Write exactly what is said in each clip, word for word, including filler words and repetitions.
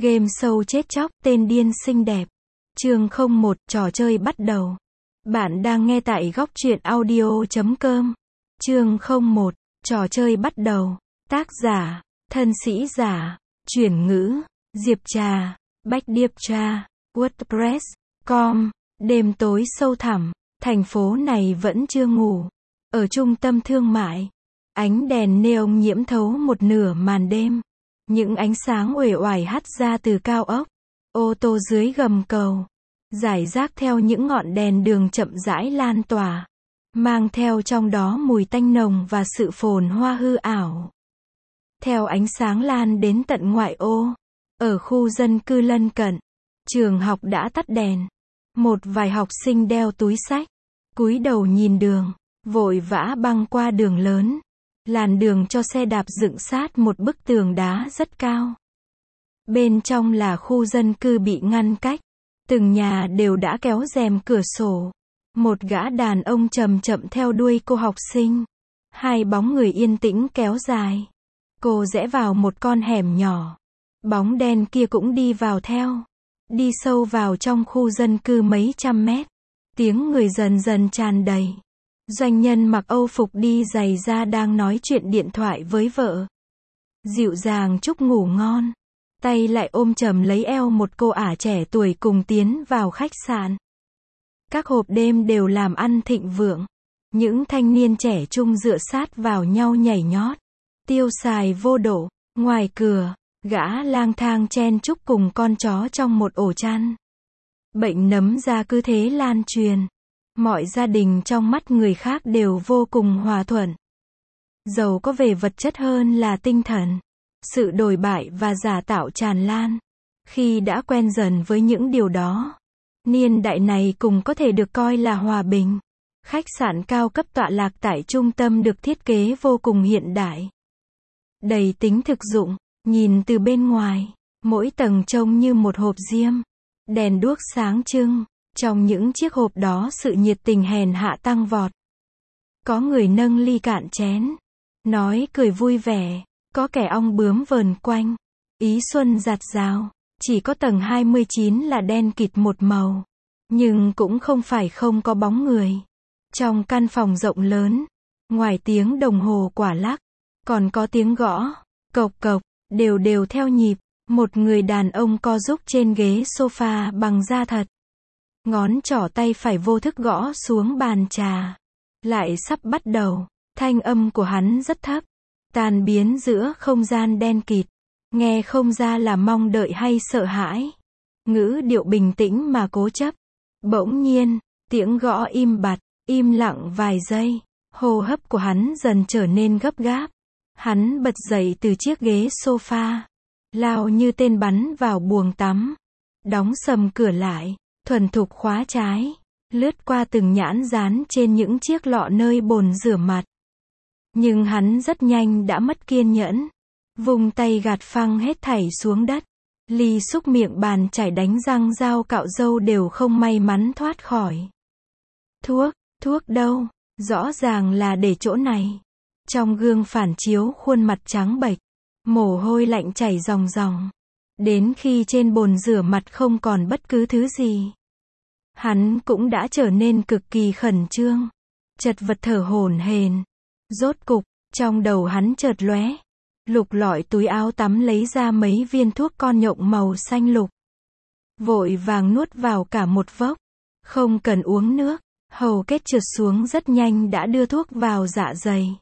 Game show chết chóc, tên điên xinh đẹp. Chương không một, trò chơi bắt đầu. Bạn đang nghe tại góc truyện audio chấm com. Chương không một, trò chơi bắt đầu. Tác giả, thân sĩ giả, chuyển ngữ, Diệp Trà, Bách Điệp Trà, WordPress, com. Đêm tối sâu thẳm, thành phố này vẫn chưa ngủ. Ở trung tâm thương mại, ánh đèn neon nhiễm thấu một nửa màn đêm. Những ánh sáng uể oải hắt ra từ cao ốc, ô tô dưới gầm cầu, rải rác theo những ngọn đèn đường chậm rãi lan tỏa, mang theo trong đó mùi tanh nồng và sự phồn hoa hư ảo. Theo ánh sáng lan đến tận ngoại ô, ở khu dân cư lân cận, trường học đã tắt đèn. Một vài học sinh đeo túi xách, cúi đầu nhìn đường, vội vã băng qua đường lớn. Làn đường cho xe đạp dựng sát một bức tường đá rất cao. Bên trong là khu dân cư bị ngăn cách. Từng nhà đều đã kéo rèm cửa sổ. Một gã đàn ông chậm chậm theo đuôi cô học sinh. Hai bóng người yên tĩnh kéo dài. Cô rẽ vào một con hẻm nhỏ. Bóng đen kia cũng đi vào theo. Đi sâu vào trong khu dân cư mấy trăm mét. Tiếng người dần dần tràn đầy. Doanh nhân mặc Âu phục đi giày da đang nói chuyện điện thoại với vợ. Dịu dàng chúc ngủ ngon. Tay lại ôm chầm lấy eo một cô ả trẻ tuổi cùng tiến vào khách sạn. Các hộp đêm đều làm ăn thịnh vượng. Những thanh niên trẻ trung dựa sát vào nhau nhảy nhót. Tiêu xài vô độ. Ngoài cửa, gã lang thang chen chúc cùng con chó trong một ổ chăn. Bệnh nấm da cứ thế lan truyền. Mọi gia đình trong mắt người khác đều vô cùng hòa thuận. Giàu có về vật chất hơn là tinh thần. Sự đồi bại và giả tạo tràn lan. Khi đã quen dần với những điều đó, niên đại này cũng có thể được coi là hòa bình. Khách sạn cao cấp tọa lạc tại trung tâm được thiết kế vô cùng hiện đại. Đầy tính thực dụng, nhìn từ bên ngoài, mỗi tầng trông như một hộp diêm. Đèn đuốc sáng trưng. Trong những chiếc hộp đó sự nhiệt tình hèn hạ tăng vọt. Có người nâng ly cạn chén, nói cười vui vẻ, có kẻ ong bướm vờn quanh, ý xuân rạt rào. Chỉ có tầng hai mươi chín là đen kịt một màu, nhưng cũng không phải không có bóng người. Trong căn phòng rộng lớn, ngoài tiếng đồng hồ quả lắc, còn có tiếng gõ, cộc cộc, đều đều theo nhịp. Một người đàn ông co rúc trên ghế sofa bằng da thật. Ngón trỏ tay phải vô thức gõ xuống bàn trà. Lại sắp bắt đầu. Thanh âm của hắn rất thấp. Tan biến giữa không gian đen kịt. Nghe không ra là mong đợi hay sợ hãi. Ngữ điệu bình tĩnh mà cố chấp. Bỗng nhiên, tiếng gõ im bặt, im lặng vài giây. Hô hấp của hắn dần trở nên gấp gáp. Hắn bật dậy từ chiếc ghế sofa. Lao như tên bắn vào buồng tắm. Đóng sầm cửa lại. Thuần thục khóa trái, lướt qua từng nhãn dán trên những chiếc lọ nơi bồn rửa mặt. Nhưng hắn rất nhanh đã mất kiên nhẫn. Vùng tay gạt phăng hết thảy xuống đất. Ly xúc miệng bàn chải đánh răng dao cạo râu đều không may mắn thoát khỏi. Thuốc, thuốc đâu? Rõ ràng là để chỗ này. Trong gương phản chiếu khuôn mặt trắng bệch. Mồ hôi lạnh chảy ròng ròng. Đến khi trên bồn rửa mặt không còn bất cứ thứ gì, hắn cũng đã trở nên cực kỳ khẩn trương, chật vật thở hổn hển. Rốt cục, trong đầu hắn chợt lóe, lục lọi túi áo tắm lấy ra mấy viên thuốc con nhộng màu xanh lục. Vội vàng nuốt vào cả một vốc, không cần uống nước, hầu kết trượt xuống rất nhanh đã đưa thuốc vào dạ dày.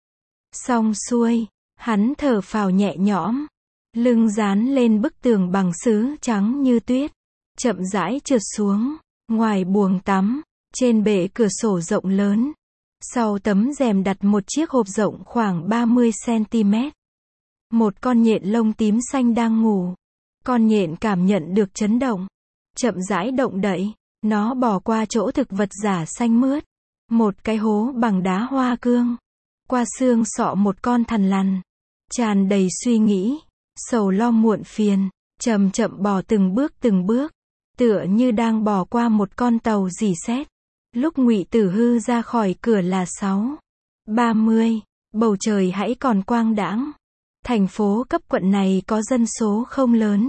Xong xuôi, hắn thở phào nhẹ nhõm. Lưng dán lên bức tường bằng sứ trắng như tuyết, chậm rãi trượt xuống. Ngoài buồng tắm, trên bệ cửa sổ rộng lớn, sau tấm rèm đặt một chiếc hộp rộng khoảng ba mươi xăng-ti-mét. Một con nhện lông tím xanh đang ngủ. Con nhện cảm nhận được chấn động, chậm rãi động đậy. Nó bò qua chỗ thực vật giả xanh mướt, một cái hố bằng đá hoa cương, qua xương sọ một con thằn lằn, tràn đầy suy nghĩ, sầu lo muộn phiền, chậm chậm bò từng bước từng bước, tựa như đang bò qua một con tàu rỉ sét. Lúc Ngụy Tử Hư ra khỏi cửa là sáu ba mươi, bầu trời hãy còn quang đãng. Thành phố cấp quận này có dân số không lớn,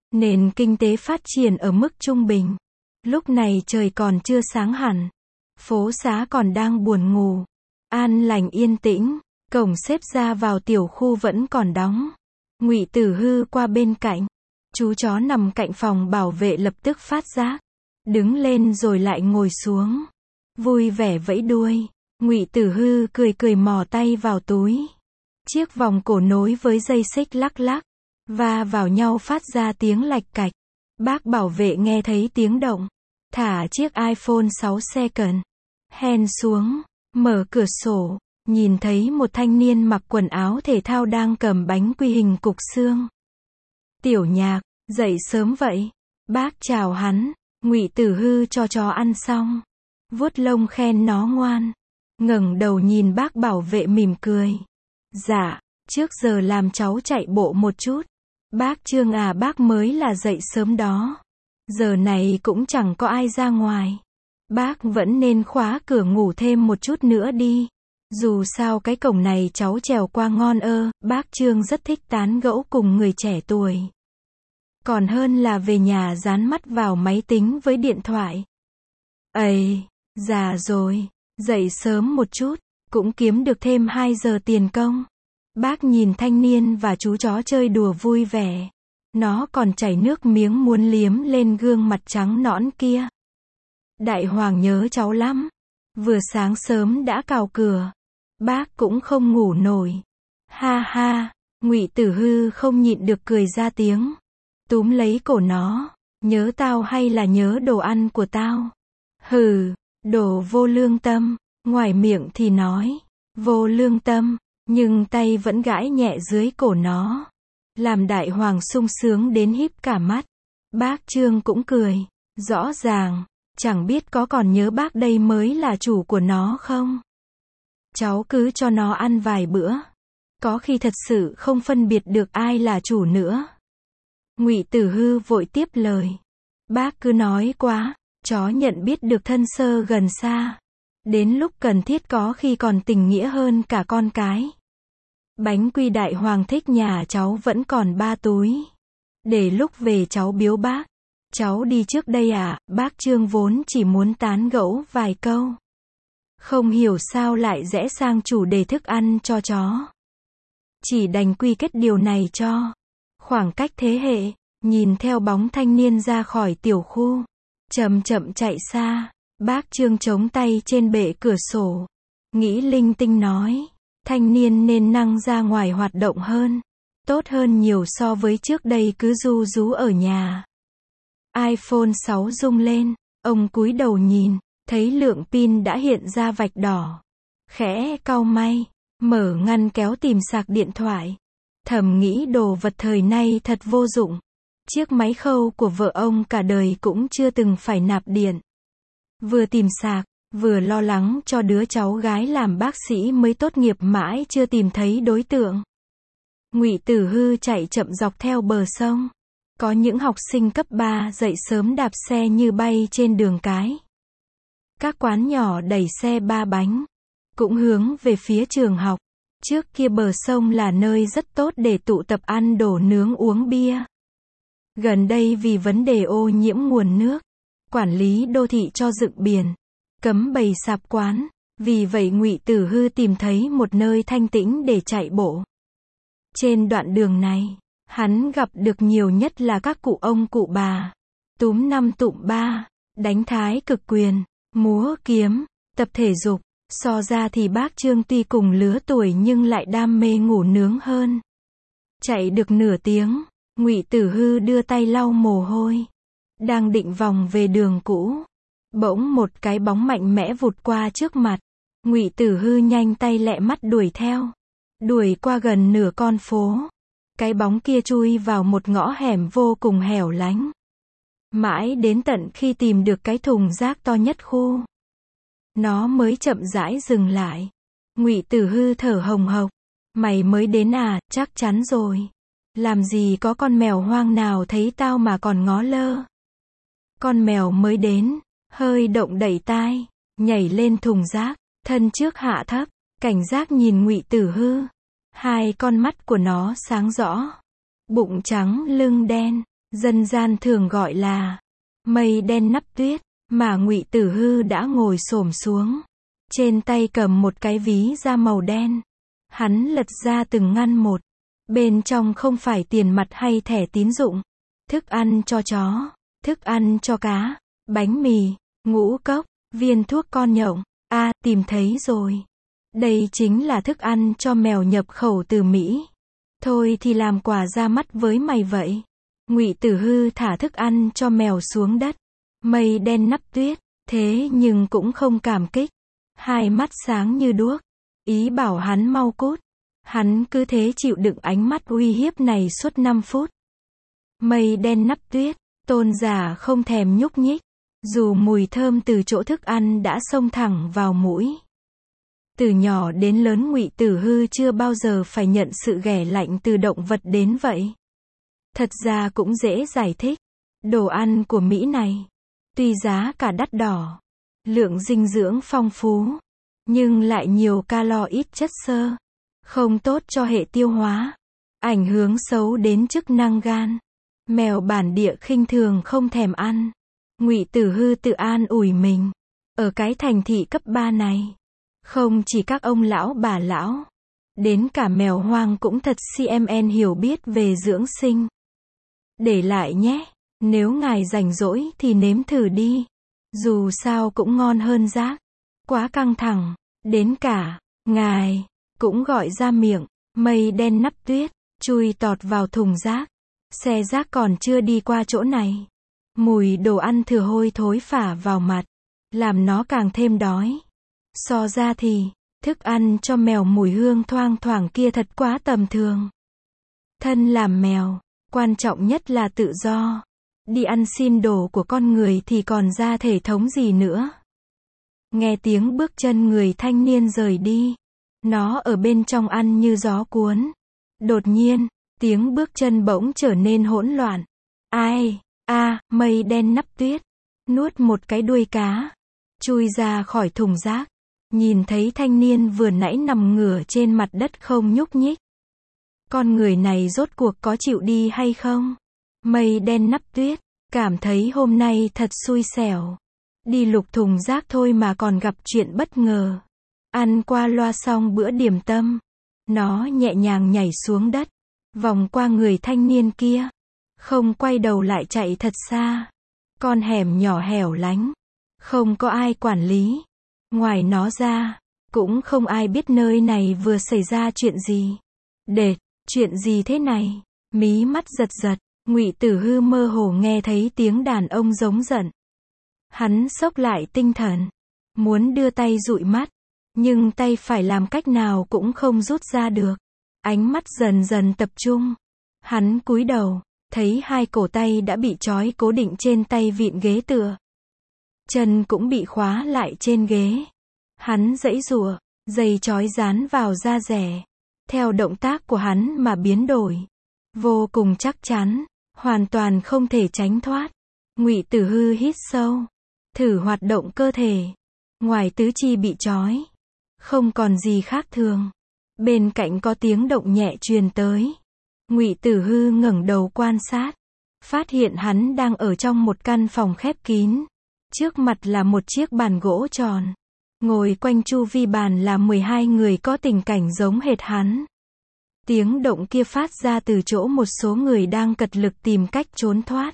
Nền kinh tế phát triển ở mức trung bình. Lúc này trời còn chưa sáng hẳn. Phố xá còn đang buồn ngủ. An lành yên tĩnh. Cổng xếp ra vào tiểu khu vẫn còn đóng. Ngụy Tử Hư qua bên cạnh. Chú chó nằm cạnh phòng bảo vệ lập tức phát giác. Đứng lên rồi lại ngồi xuống. Vui vẻ vẫy đuôi. Ngụy Tử Hư cười cười mò tay vào túi. Chiếc vòng cổ nối với dây xích lắc lắc. Va vào nhau phát ra tiếng lạch cạch. Bác bảo vệ nghe thấy tiếng động. Thả chiếc iPhone sáu second hand xuống. Mở cửa sổ. Nhìn thấy một thanh niên mặc quần áo thể thao đang cầm bánh quy hình cục xương. Tiểu Nhạc, dậy sớm vậy. Bác chào hắn. Ngụy Tử Hư cho chó ăn xong. Vuốt lông khen nó ngoan. Ngẩng đầu nhìn bác bảo vệ mỉm cười. Dạ, trước giờ làm cháu chạy bộ một chút. Bác Trương à, bác mới là dậy sớm đó. Giờ này cũng chẳng có ai ra ngoài. Bác vẫn nên khóa cửa ngủ thêm một chút nữa đi. Dù sao cái cổng này cháu trèo qua ngon ơ. Bác Trương rất thích tán gẫu cùng người trẻ tuổi. Còn hơn là về nhà dán mắt vào máy tính với điện thoại. Ây, già rồi, dậy sớm một chút, cũng kiếm được thêm hai giờ tiền công. Bác nhìn thanh niên và chú chó chơi đùa vui vẻ. Nó còn chảy nước miếng muốn liếm lên gương mặt trắng nõn kia. Đại Hoàng nhớ cháu lắm. Vừa sáng sớm đã cào cửa. Bác cũng không ngủ nổi. Ha ha, Ngụy Tử Hư không nhịn được cười ra tiếng. Túm lấy cổ nó. Nhớ tao hay là nhớ đồ ăn của tao? Hừ, đồ vô lương tâm. Ngoài miệng thì nói vô lương tâm, nhưng tay vẫn gãi nhẹ dưới cổ nó. Làm Đại Hoàng sung sướng đến híp cả mắt. Bác Trương cũng cười. Rõ ràng, chẳng biết có còn nhớ bác đây mới là chủ của nó không? Cháu cứ cho nó ăn vài bữa. Có khi thật sự không phân biệt được ai là chủ nữa. Ngụy Tử Hư vội tiếp lời. Bác cứ nói quá, chó nhận biết được thân sơ gần xa. Đến lúc cần thiết có khi còn tình nghĩa hơn cả con cái. Bánh quy Đại Hoàng thích nhà cháu vẫn còn ba túi. Để lúc về cháu biếu bác. Cháu đi trước đây à? Bác Trương vốn chỉ muốn tán gẫu vài câu. Không hiểu sao lại rẽ sang chủ đề thức ăn cho chó. Chỉ đành quy kết điều này cho. Khoảng cách thế hệ, nhìn theo bóng thanh niên ra khỏi tiểu khu. Chậm chậm chạy xa. Bác Trương chống tay trên bệ cửa sổ. Nghĩ linh tinh nói. Thanh niên nên năng ra ngoài hoạt động hơn. Tốt hơn nhiều so với trước đây cứ ru rú ở nhà. iPhone sáu rung lên. Ông cúi đầu nhìn. Thấy lượng pin đã hiện ra vạch đỏ. Khẽ cau may. Mở ngăn kéo tìm sạc điện thoại. Thầm nghĩ đồ vật thời nay thật vô dụng. Chiếc máy khâu của vợ ông cả đời cũng chưa từng phải nạp điện. Vừa tìm sạc, vừa lo lắng cho đứa cháu gái làm bác sĩ mới tốt nghiệp mãi chưa tìm thấy đối tượng. Ngụy Tử Hư chạy chậm dọc theo bờ sông. Có những học sinh cấp ba dậy sớm đạp xe như bay trên đường cái. Các quán nhỏ đẩy xe ba bánh, cũng hướng về phía trường học. Trước kia bờ sông là nơi rất tốt để tụ tập ăn đồ nướng uống bia. Gần đây vì vấn đề ô nhiễm nguồn nước, quản lý đô thị cho dựng biển, cấm bày sạp quán. Vì vậy Ngụy Tử Hư tìm thấy một nơi thanh tĩnh để chạy bộ. Trên đoạn đường này, hắn gặp được nhiều nhất là các cụ ông cụ bà. Túm năm tụm ba, đánh thái cực quyền, múa kiếm, tập thể dục. So ra thì bác Trương tuy cùng lứa tuổi nhưng lại đam mê ngủ nướng hơn. Chạy được nửa tiếng, Ngụy Tử Hư đưa tay lau mồ hôi. Đang định vòng về đường cũ. Bỗng một cái bóng mạnh mẽ vụt qua trước mặt. Ngụy Tử Hư nhanh tay lẹ mắt đuổi theo. Đuổi qua gần nửa con phố. Cái bóng kia chui vào một ngõ hẻm vô cùng hẻo lánh. Mãi đến tận khi tìm được cái thùng rác to nhất khu, nó mới chậm rãi dừng lại. Ngụy Tử Hư thở hồng hộc. Mày mới đến à? Chắc chắn rồi. Làm gì có con mèo hoang nào thấy tao mà còn ngó lơ. Con mèo mới đến, hơi động đẩy tai, nhảy lên thùng rác, thân trước hạ thấp, cảnh giác nhìn Ngụy Tử Hư. Hai con mắt của nó sáng rõ. Bụng trắng, lưng đen, dân gian thường gọi là mây đen nắp tuyết, mà Ngụy Tử Hư đã ngồi xổm xuống, trên tay cầm một cái ví da màu đen. Hắn lật ra từng ngăn một, bên trong không phải tiền mặt hay thẻ tín dụng, thức ăn cho chó, thức ăn cho cá, bánh mì, ngũ cốc, viên thuốc con nhộng. A, à, tìm thấy rồi. Đây chính là thức ăn cho mèo nhập khẩu từ Mỹ. Thôi thì làm quà ra mắt với mày vậy. Ngụy Tử Hư thả thức ăn cho mèo xuống đất. Mây đen nắp tuyết, thế nhưng cũng không cảm kích. Hai mắt sáng như đuốc, ý bảo hắn mau cút. Hắn cứ thế chịu đựng ánh mắt uy hiếp này suốt năm phút. Mây đen nắp tuyết, Tôn giả không thèm nhúc nhích, dù mùi thơm từ chỗ thức ăn đã xông thẳng vào mũi. Từ nhỏ đến lớn Ngụy Tử Hư chưa bao giờ phải nhận sự ghẻ lạnh từ động vật đến vậy. Thật ra cũng dễ giải thích. Đồ ăn của Mỹ này, tuy giá cả đắt đỏ, lượng dinh dưỡng phong phú, nhưng lại nhiều calo ít chất xơ, không tốt cho hệ tiêu hóa, ảnh hưởng xấu đến chức năng gan. Mèo bản địa khinh thường không thèm ăn. Ngụy Tử Hư tự an ủi mình. Ở cái thành thị cấp ba này, không chỉ các ông lão bà lão, đến cả mèo hoang cũng thật xê em en hiểu biết về dưỡng sinh. Để lại nhé, nếu ngài rảnh rỗi thì nếm thử đi. Dù sao cũng ngon hơn rác. Quá căng thẳng, đến cả ngài cũng gọi ra miệng. Mây đen nắp tuyết, chui tọt vào thùng rác. Xe rác còn chưa đi qua chỗ này. Mùi đồ ăn thừa hôi thối phả vào mặt, làm nó càng thêm đói. So ra thì, thức ăn cho mèo mùi hương thoang thoảng kia thật quá tầm thường. Thân làm mèo, quan trọng nhất là tự do. Đi ăn xin đồ của con người thì còn ra thể thống gì nữa. Nghe tiếng bước chân người thanh niên rời đi. Nó ở bên trong ăn như gió cuốn. Đột nhiên, tiếng bước chân bỗng trở nên hỗn loạn. Ai? A, à, mây đen nắp tuyết, nuốt một cái đuôi cá, chui ra khỏi thùng rác, nhìn thấy thanh niên vừa nãy nằm ngửa trên mặt đất không nhúc nhích. Con người này rốt cuộc có chịu đi hay không? Mây đen nắp tuyết, cảm thấy hôm nay thật xui xẻo. Đi lục thùng rác thôi mà còn gặp chuyện bất ngờ. Ăn qua loa xong bữa điểm tâm, nó nhẹ nhàng nhảy xuống đất, vòng qua người thanh niên kia. Không quay đầu lại chạy thật xa. Con hẻm nhỏ hẻo lánh, không có ai quản lý. Ngoài nó ra, cũng không ai biết nơi này vừa xảy ra chuyện gì. Đệt, chuyện gì thế này? Mí mắt giật giật, Ngụy Tử Hư mơ hồ nghe thấy tiếng đàn ông giống giận. Hắn xốc lại tinh thần, muốn đưa tay dụi mắt, nhưng tay phải làm cách nào cũng không rút ra được. Ánh mắt dần dần tập trung. Hắn cúi đầu, thấy hai cổ tay đã bị trói cố định trên tay vịn ghế tựa. Chân cũng bị khóa lại trên ghế. Hắn giãy giụa, dây trói dán vào da dẻ. Theo động tác của hắn mà biến đổi. Vô cùng chắc chắn, hoàn toàn không thể tránh thoát. Ngụy Tử Hư hít sâu, thử hoạt động cơ thể. Ngoài tứ chi bị trói, không còn gì khác thường. Bên cạnh có tiếng động nhẹ truyền tới. Ngụy Tử Hư ngẩng đầu quan sát, phát hiện hắn đang ở trong một căn phòng khép kín. Trước mặt là một chiếc bàn gỗ tròn. Ngồi quanh chu vi bàn là mười hai người có tình cảnh giống hệt hắn. Tiếng động kia phát ra từ chỗ một số người đang cật lực tìm cách trốn thoát.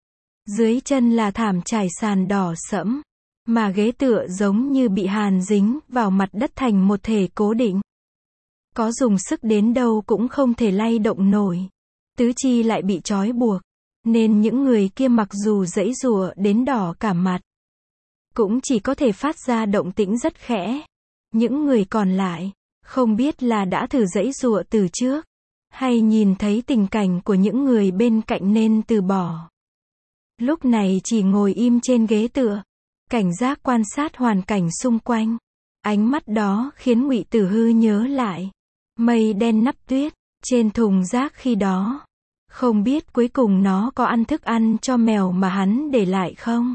Dưới chân là thảm trải sàn đỏ sẫm, mà ghế tựa giống như bị hàn dính vào mặt đất thành một thể cố định. Có dùng sức đến đâu cũng không thể lay động nổi. Tứ chi lại bị trói buộc, nên những người kia mặc dù giãy giụa đến đỏ cả mặt, cũng chỉ có thể phát ra động tĩnh rất khẽ. Những người còn lại, không biết là đã thử giãy giụa từ trước, hay nhìn thấy tình cảnh của những người bên cạnh nên từ bỏ. Lúc này chỉ ngồi im trên ghế tựa, cảnh giác quan sát hoàn cảnh xung quanh. Ánh mắt đó khiến Ngụy Tử Hư nhớ lại mây đen nắp tuyết trên thùng rác khi đó. Không biết cuối cùng nó có ăn thức ăn cho mèo mà hắn để lại không?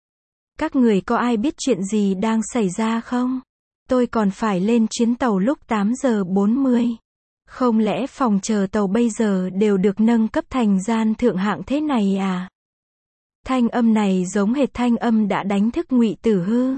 Các người có ai biết chuyện gì đang xảy ra không? Tôi còn phải lên chuyến tàu lúc tám giờ bốn mươi. Không lẽ phòng chờ tàu bây giờ đều được nâng cấp thành gian thượng hạng thế này à? Thanh âm này giống hệt thanh âm đã đánh thức Ngụy Tử Hư.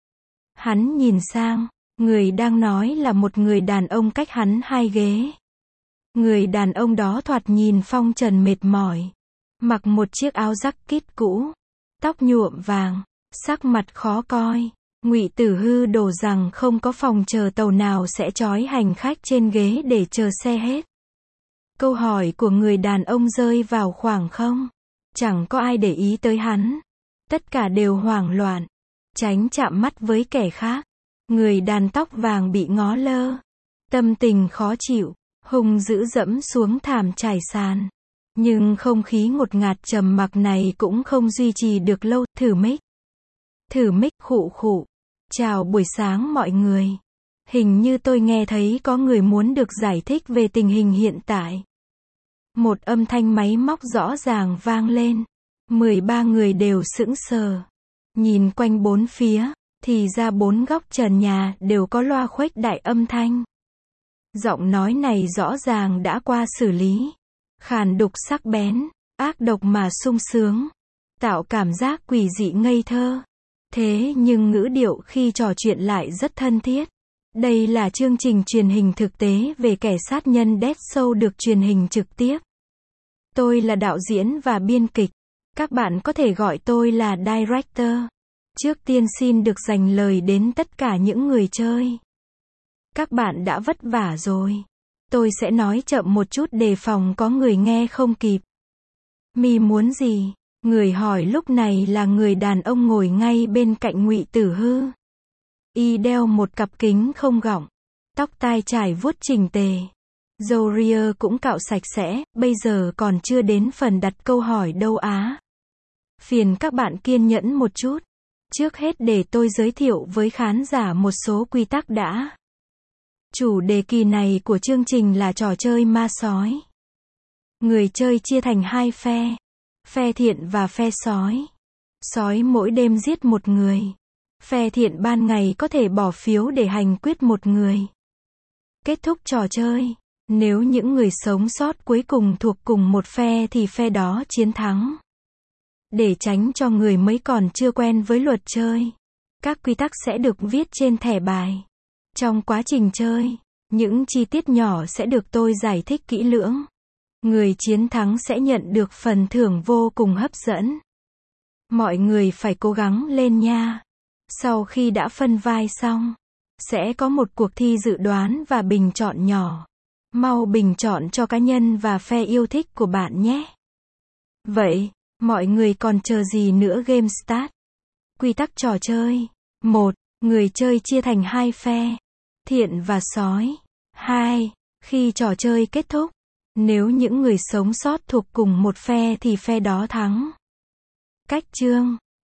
Hắn nhìn sang, người đang nói là một người đàn ông cách hắn hai ghế. Người đàn ông đó thoạt nhìn phong trần mệt mỏi, mặc một chiếc áo jacket cũ, tóc nhuộm vàng, sắc mặt khó coi. Ngụy Tử Hư đổ rằng không có phòng chờ tàu nào sẽ trói hành khách trên ghế để chờ xe hết. Câu hỏi của người đàn ông rơi vào khoảng không. Chẳng có ai để ý tới hắn. Tất cả đều hoảng loạn, tránh chạm mắt với kẻ khác. Người đàn tóc vàng bị ngó lơ, tâm tình khó chịu, hung dữ dẫm xuống thảm trải sàn. Nhưng không khí ngột ngạt trầm mặc này cũng không duy trì được lâu. Thử mic. Thử mic khụ khụ. Chào buổi sáng mọi người. Hình như tôi nghe thấy có người muốn được giải thích về tình hình hiện tại. Một âm thanh máy móc rõ ràng vang lên. mười ba người đều sững sờ. Nhìn quanh bốn phía, thì ra bốn góc trần nhà đều có loa khuếch đại âm thanh. Giọng nói này rõ ràng đã qua xử lý. Khàn đục sắc bén, ác độc mà sung sướng. Tạo cảm giác quỷ dị ngây thơ. Thế nhưng ngữ điệu khi trò chuyện lại rất thân thiết. Đây là chương trình truyền hình thực tế về kẻ sát nhân Dead Show được truyền hình trực tiếp. Tôi là đạo diễn và biên kịch. Các bạn có thể gọi tôi là director. Trước tiên xin được dành lời đến tất cả những người chơi. Các bạn đã vất vả rồi. Tôi sẽ nói chậm một chút đề phòng có người nghe không kịp. Mi muốn gì? Người hỏi lúc này là người đàn ông ngồi ngay bên cạnh Ngụy Tử Hư. Y đeo một cặp kính không gọng, tóc tai trải vuốt chỉnh tề. Râu ria cũng cạo sạch sẽ, bây giờ còn chưa đến phần đặt câu hỏi đâu á. Phiền các bạn kiên nhẫn một chút. Trước hết để tôi giới thiệu với khán giả một số quy tắc đã. Chủ đề kỳ này của chương trình là trò chơi ma sói. Người chơi chia thành hai phe. Phe thiện và phe sói. Sói mỗi đêm giết một người. Phe thiện ban ngày có thể bỏ phiếu để hành quyết một người. Kết thúc trò chơi. Nếu những người sống sót cuối cùng thuộc cùng một phe thì phe đó chiến thắng. Để tránh cho người mới còn chưa quen với luật chơi, các quy tắc sẽ được viết trên thẻ bài. Trong quá trình chơi, những chi tiết nhỏ sẽ được tôi giải thích kỹ lưỡng. Người chiến thắng sẽ nhận được phần thưởng vô cùng hấp dẫn. Mọi người phải cố gắng lên nha. Sau khi đã phân vai xong, sẽ có một cuộc thi dự đoán và bình chọn nhỏ. Mau bình chọn cho cá nhân và phe yêu thích của bạn nhé. Vậy, mọi người còn chờ gì nữa? Game start. Quy tắc trò chơi. một. Người chơi chia thành hai phe. Thiện và sói. hai. Khi trò chơi kết thúc, nếu những người sống sót thuộc cùng một phe thì phe đó thắng. Cách chơi.